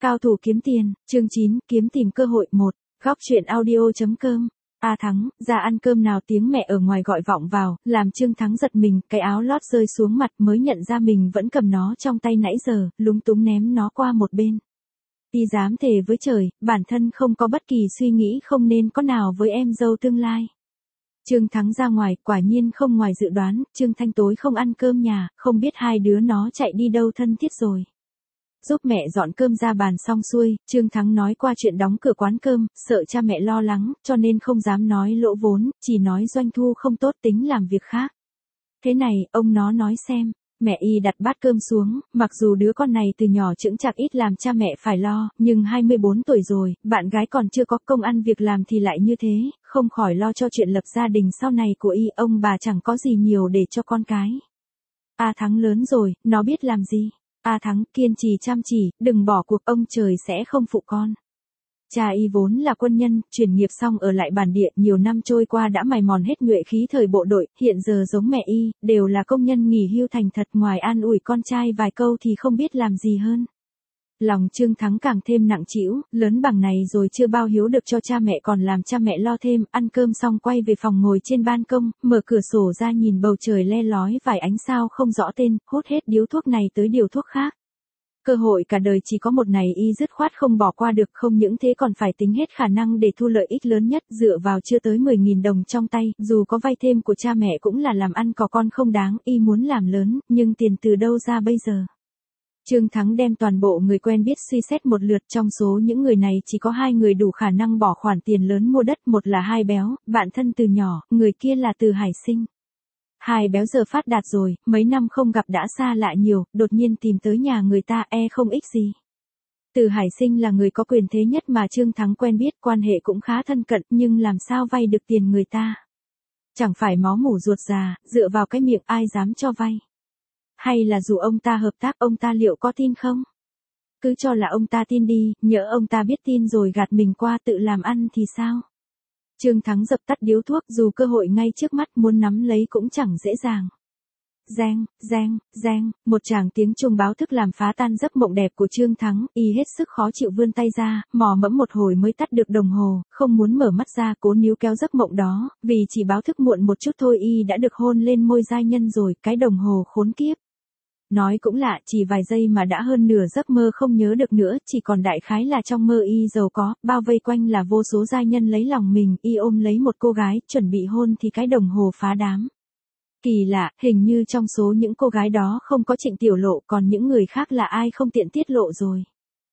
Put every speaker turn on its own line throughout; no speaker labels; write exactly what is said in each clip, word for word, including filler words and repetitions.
Cao thủ kiếm tiền, chương chín, kiếm tìm cơ hội một, góc truyện audio.com. A Thắng, ra ăn cơm nào, tiếng mẹ ở ngoài gọi vọng vào, làm Trương Thắng giật mình, cái áo lót rơi xuống mặt mới nhận ra mình vẫn cầm nó trong tay nãy giờ, lúng túng ném nó qua một bên. Y dám thề với trời, bản thân không có bất kỳ suy nghĩ không nên có nào với em dâu tương lai. Trương Thắng ra ngoài, quả nhiên không ngoài dự đoán, Trương Thanh tối không ăn cơm nhà, không biết hai đứa nó chạy đi đâu thân thiết rồi. Giúp mẹ dọn cơm ra bàn xong xuôi, Trương Thắng nói qua chuyện đóng cửa quán cơm, sợ cha mẹ lo lắng, cho nên không dám nói lỗ vốn, chỉ nói doanh thu không tốt tính làm việc khác. Thế này, ông nó nói xem, mẹ y đặt bát cơm xuống, mặc dù đứa con này từ nhỏ chững chạc ít làm cha mẹ phải lo, nhưng hai mươi bốn tuổi rồi, bạn gái còn chưa có công ăn việc làm thì lại như thế, không khỏi lo cho chuyện lập gia đình sau này của y, ông bà chẳng có gì nhiều để cho con cái. A Thắng lớn rồi, nó biết làm gì? A Thắng, kiên trì chăm chỉ, đừng bỏ cuộc, ông trời sẽ không phụ con. Cha y vốn là quân nhân, chuyển nghiệp xong ở lại bản địa, nhiều năm trôi qua đã mài mòn hết nhuệ khí thời bộ đội, hiện giờ giống mẹ y, đều là công nhân nghỉ hưu thành thật, ngoài an ủi con trai vài câu thì không biết làm gì hơn. Lòng Trương Thắng càng thêm nặng trĩu, lớn bằng này rồi chưa bao hiếu được cho cha mẹ còn làm cha mẹ lo thêm, ăn cơm xong quay về phòng ngồi trên ban công, mở cửa sổ ra nhìn bầu trời le lói vài ánh sao không rõ tên, hút hết điếu thuốc này tới điều thuốc khác. Cơ hội cả đời chỉ có một này y dứt khoát không bỏ qua được, không những thế còn phải tính hết khả năng để thu lợi ích lớn nhất, dựa vào chưa tới mười nghìn đồng trong tay, dù có vay thêm của cha mẹ cũng là làm ăn có con không đáng, y muốn làm lớn, nhưng tiền từ đâu ra bây giờ. Trương Thắng đem toàn bộ người quen biết suy xét một lượt, trong số những người này chỉ có hai người đủ khả năng bỏ khoản tiền lớn mua đất, một là Hai Béo, bạn thân từ nhỏ, người kia là Từ Hải Sinh. Hai Béo giờ phát đạt rồi, mấy năm không gặp đã xa lạ nhiều, đột nhiên tìm tới nhà người ta e không ích gì. Từ Hải Sinh là người có quyền thế nhất mà Trương Thắng quen biết, quan hệ cũng khá thân cận, nhưng làm sao vay được tiền người ta? Chẳng phải máu mủ ruột già, dựa vào cái miệng ai dám cho vay? Hay là dù ông ta hợp tác, ông ta liệu có tin không? Cứ cho là ông ta tin đi, nhỡ ông ta biết tin rồi gạt mình qua tự làm ăn thì sao? Trương Thắng dập tắt điếu thuốc, dù cơ hội ngay trước mắt muốn nắm lấy cũng chẳng dễ dàng. Reng, reng, reng, một tràng tiếng chuông báo thức làm phá tan giấc mộng đẹp của Trương Thắng, y hết sức khó chịu vươn tay ra, mò mẫm một hồi mới tắt được đồng hồ, không muốn mở mắt ra cố níu kéo giấc mộng đó, vì chỉ báo thức muộn một chút thôi y đã được hôn lên môi giai nhân rồi, cái đồng hồ khốn kiếp. Nói cũng lạ, chỉ vài giây mà đã hơn nửa giấc mơ không nhớ được nữa, chỉ còn đại khái là trong mơ y giàu có, bao vây quanh là vô số giai nhân lấy lòng mình, y ôm lấy một cô gái, chuẩn bị hôn thì cái đồng hồ phá đám. Kỳ lạ, hình như trong số những cô gái đó không có Trịnh Tiểu Lộ, còn những người khác là ai không tiện tiết lộ rồi.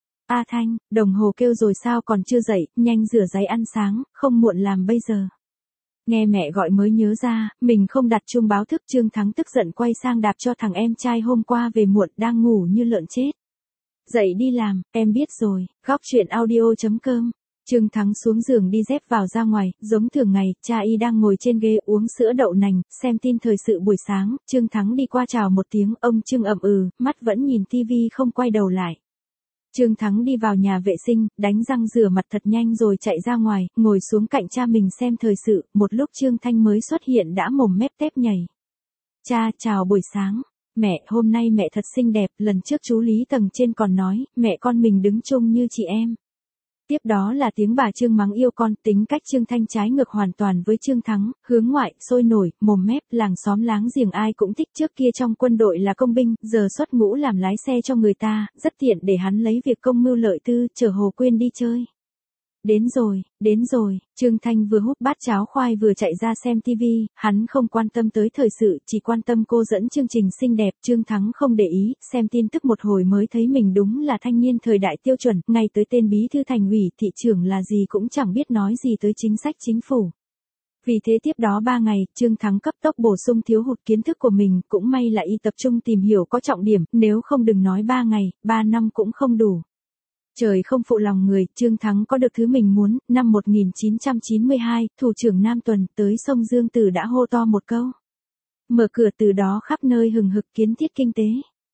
A Thanh, đồng hồ kêu rồi sao còn chưa dậy, nhanh rửa giấy ăn sáng, không muộn làm bây giờ. Nghe mẹ gọi mới nhớ ra, mình không đặt chuông báo thức. Trương Thắng tức giận quay sang đạp cho thằng em trai hôm qua về muộn đang ngủ như lợn chết. Dậy đi làm, em biết rồi, góc truyện audio.com. Trương Thắng xuống giường đi dép vào ra ngoài, giống thường ngày, cha y đang ngồi trên ghế uống sữa đậu nành, xem tin thời sự buổi sáng, Trương Thắng đi qua chào một tiếng, ông Trương ậm ừ, mắt vẫn nhìn tivi không quay đầu lại. Trương Thắng đi vào nhà vệ sinh, đánh răng rửa mặt thật nhanh rồi chạy ra ngoài, ngồi xuống cạnh cha mình xem thời sự, một lúc Trương Thanh mới xuất hiện đã mồm mép tép nhảy. Cha, chào buổi sáng. Mẹ, hôm nay mẹ thật xinh đẹp, lần trước chú Lý tầng trên còn nói, mẹ con mình đứng chung như chị em. Tiếp đó là tiếng bà Trương mắng yêu con, tính cách Trương Thanh trái ngược hoàn toàn với Trương Thắng, hướng ngoại, sôi nổi, mồm mép, làng xóm láng giềng ai cũng thích, trước kia trong quân đội là công binh, giờ xuất ngũ làm lái xe cho người ta, rất tiện để hắn lấy việc công mưu lợi tư, chở Hồ Quyên đi chơi. Đến rồi, đến rồi, Trương Thanh vừa húp bát cháo khoai vừa chạy ra xem tivi, hắn không quan tâm tới thời sự, chỉ quan tâm cô dẫn chương trình xinh đẹp. Trương Thắng không để ý, xem tin tức một hồi mới thấy mình đúng là thanh niên thời đại tiêu chuẩn, ngay tới tên bí thư thành ủy, thị trưởng là gì cũng chẳng biết nói gì tới chính sách chính phủ. Vì thế tiếp đó ba ngày, Trương Thắng cấp tốc bổ sung thiếu hụt kiến thức của mình, cũng may là y tập trung tìm hiểu có trọng điểm, nếu không đừng nói ba ngày, ba năm cũng không đủ. Trời không phụ lòng người, Trương Thắng có được thứ mình muốn. Năm một nghìn chín trăm chín mươi hai, thủ trưởng Nam Tuần tới sông Dương Tử đã hô to một câu. Mở cửa, từ đó khắp nơi hừng hực kiến thiết kinh tế.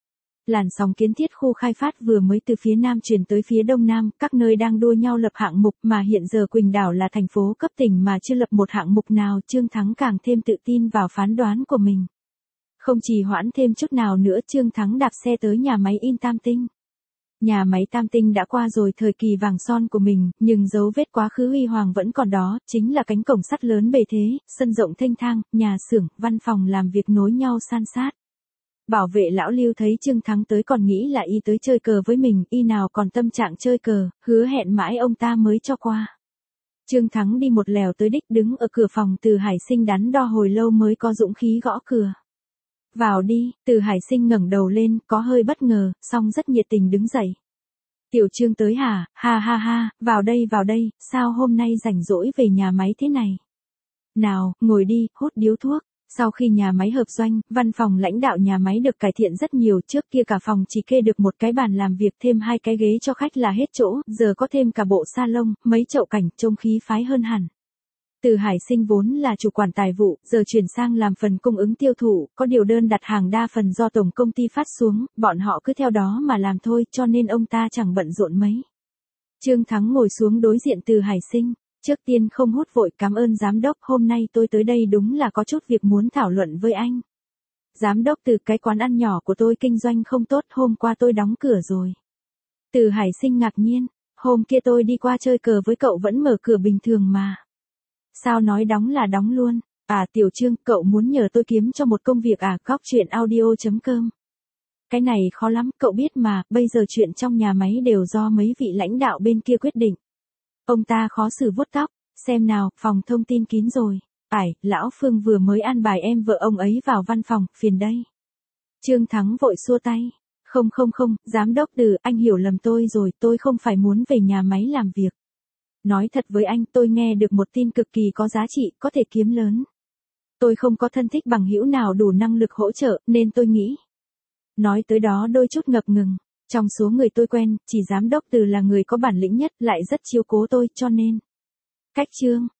Làn sóng kiến thiết khu khai phát vừa mới từ phía Nam chuyển tới phía Đông Nam, các nơi đang đua nhau lập hạng mục, mà hiện giờ Quỳnh Đảo là thành phố cấp tỉnh mà chưa lập một hạng mục nào. Trương Thắng càng thêm tự tin vào phán đoán của mình. Không trì hoãn thêm chút nào nữa, Trương Thắng đạp xe tới nhà máy in Tam Tinh. Nhà máy Tam Tinh đã qua rồi thời kỳ vàng son của mình, nhưng dấu vết quá khứ huy hoàng vẫn còn đó, chính là cánh cổng sắt lớn bề thế, sân rộng thênh thang, nhà xưởng, văn phòng làm việc nối nhau san sát. Bảo vệ lão Lưu thấy Trương Thắng tới còn nghĩ là y tới chơi cờ với mình, y nào còn tâm trạng chơi cờ, hứa hẹn mãi ông ta mới cho qua. Trương Thắng đi một lèo tới đích, đứng ở cửa phòng Từ Hải Sinh đắn đo hồi lâu mới có dũng khí gõ cửa. Vào đi, Từ Hải Sinh ngẩng đầu lên, có hơi bất ngờ, song rất nhiệt tình đứng dậy. Tiểu Trương tới hả, ha ha ha, vào đây vào đây, sao hôm nay rảnh rỗi về nhà máy thế này? Nào, ngồi đi, hút điếu thuốc. Sau khi nhà máy hợp doanh, văn phòng lãnh đạo nhà máy được cải thiện rất nhiều, trước kia cả phòng chỉ kê được một cái bàn làm việc thêm hai cái ghế cho khách là hết chỗ, giờ có thêm cả bộ salon, mấy chậu cảnh, trông khí phái hơn hẳn. Từ Hải Sinh vốn là chủ quản tài vụ, giờ chuyển sang làm phần cung ứng tiêu thụ, có điều đơn đặt hàng đa phần do tổng công ty phát xuống, bọn họ cứ theo đó mà làm thôi, cho nên ông ta chẳng bận rộn mấy. Trương Thắng ngồi xuống đối diện Từ Hải Sinh. Trước tiên không hút vội, cảm ơn giám đốc, hôm nay tôi tới đây đúng là có chút việc muốn thảo luận với anh. Giám đốc Từ, cái quán ăn nhỏ của tôi kinh doanh không tốt, hôm qua tôi đóng cửa rồi. Từ Hải Sinh ngạc nhiên, hôm kia tôi đi qua chơi cờ với cậu vẫn mở cửa bình thường mà. Sao nói đóng là đóng luôn? À Tiểu Trương, cậu muốn nhờ tôi kiếm cho một công việc à? Góc chuyện audio chấm com. Cái này khó lắm, cậu biết mà, bây giờ chuyện trong nhà máy đều do mấy vị lãnh đạo bên kia quyết định. Ông ta khó xử vuốt tóc, xem nào, phòng thông tin kín rồi. Ải, lão Phương vừa mới an bài em vợ ông ấy vào văn phòng, phiền đây. Trương Thắng vội xua tay. Không không không, giám đốc Từ, anh hiểu lầm tôi rồi, tôi không phải muốn về nhà máy làm việc. Nói thật với anh, tôi nghe được một tin cực kỳ có giá trị, có thể kiếm lớn. Tôi không có thân thích bằng hữu nào đủ năng lực hỗ trợ, nên tôi nghĩ. Nói tới đó đôi chút ngập ngừng. Trong số người tôi quen, chỉ giám đốc Từ là người có bản lĩnh nhất, lại rất chiếu cố tôi, cho nên. Cách Trương.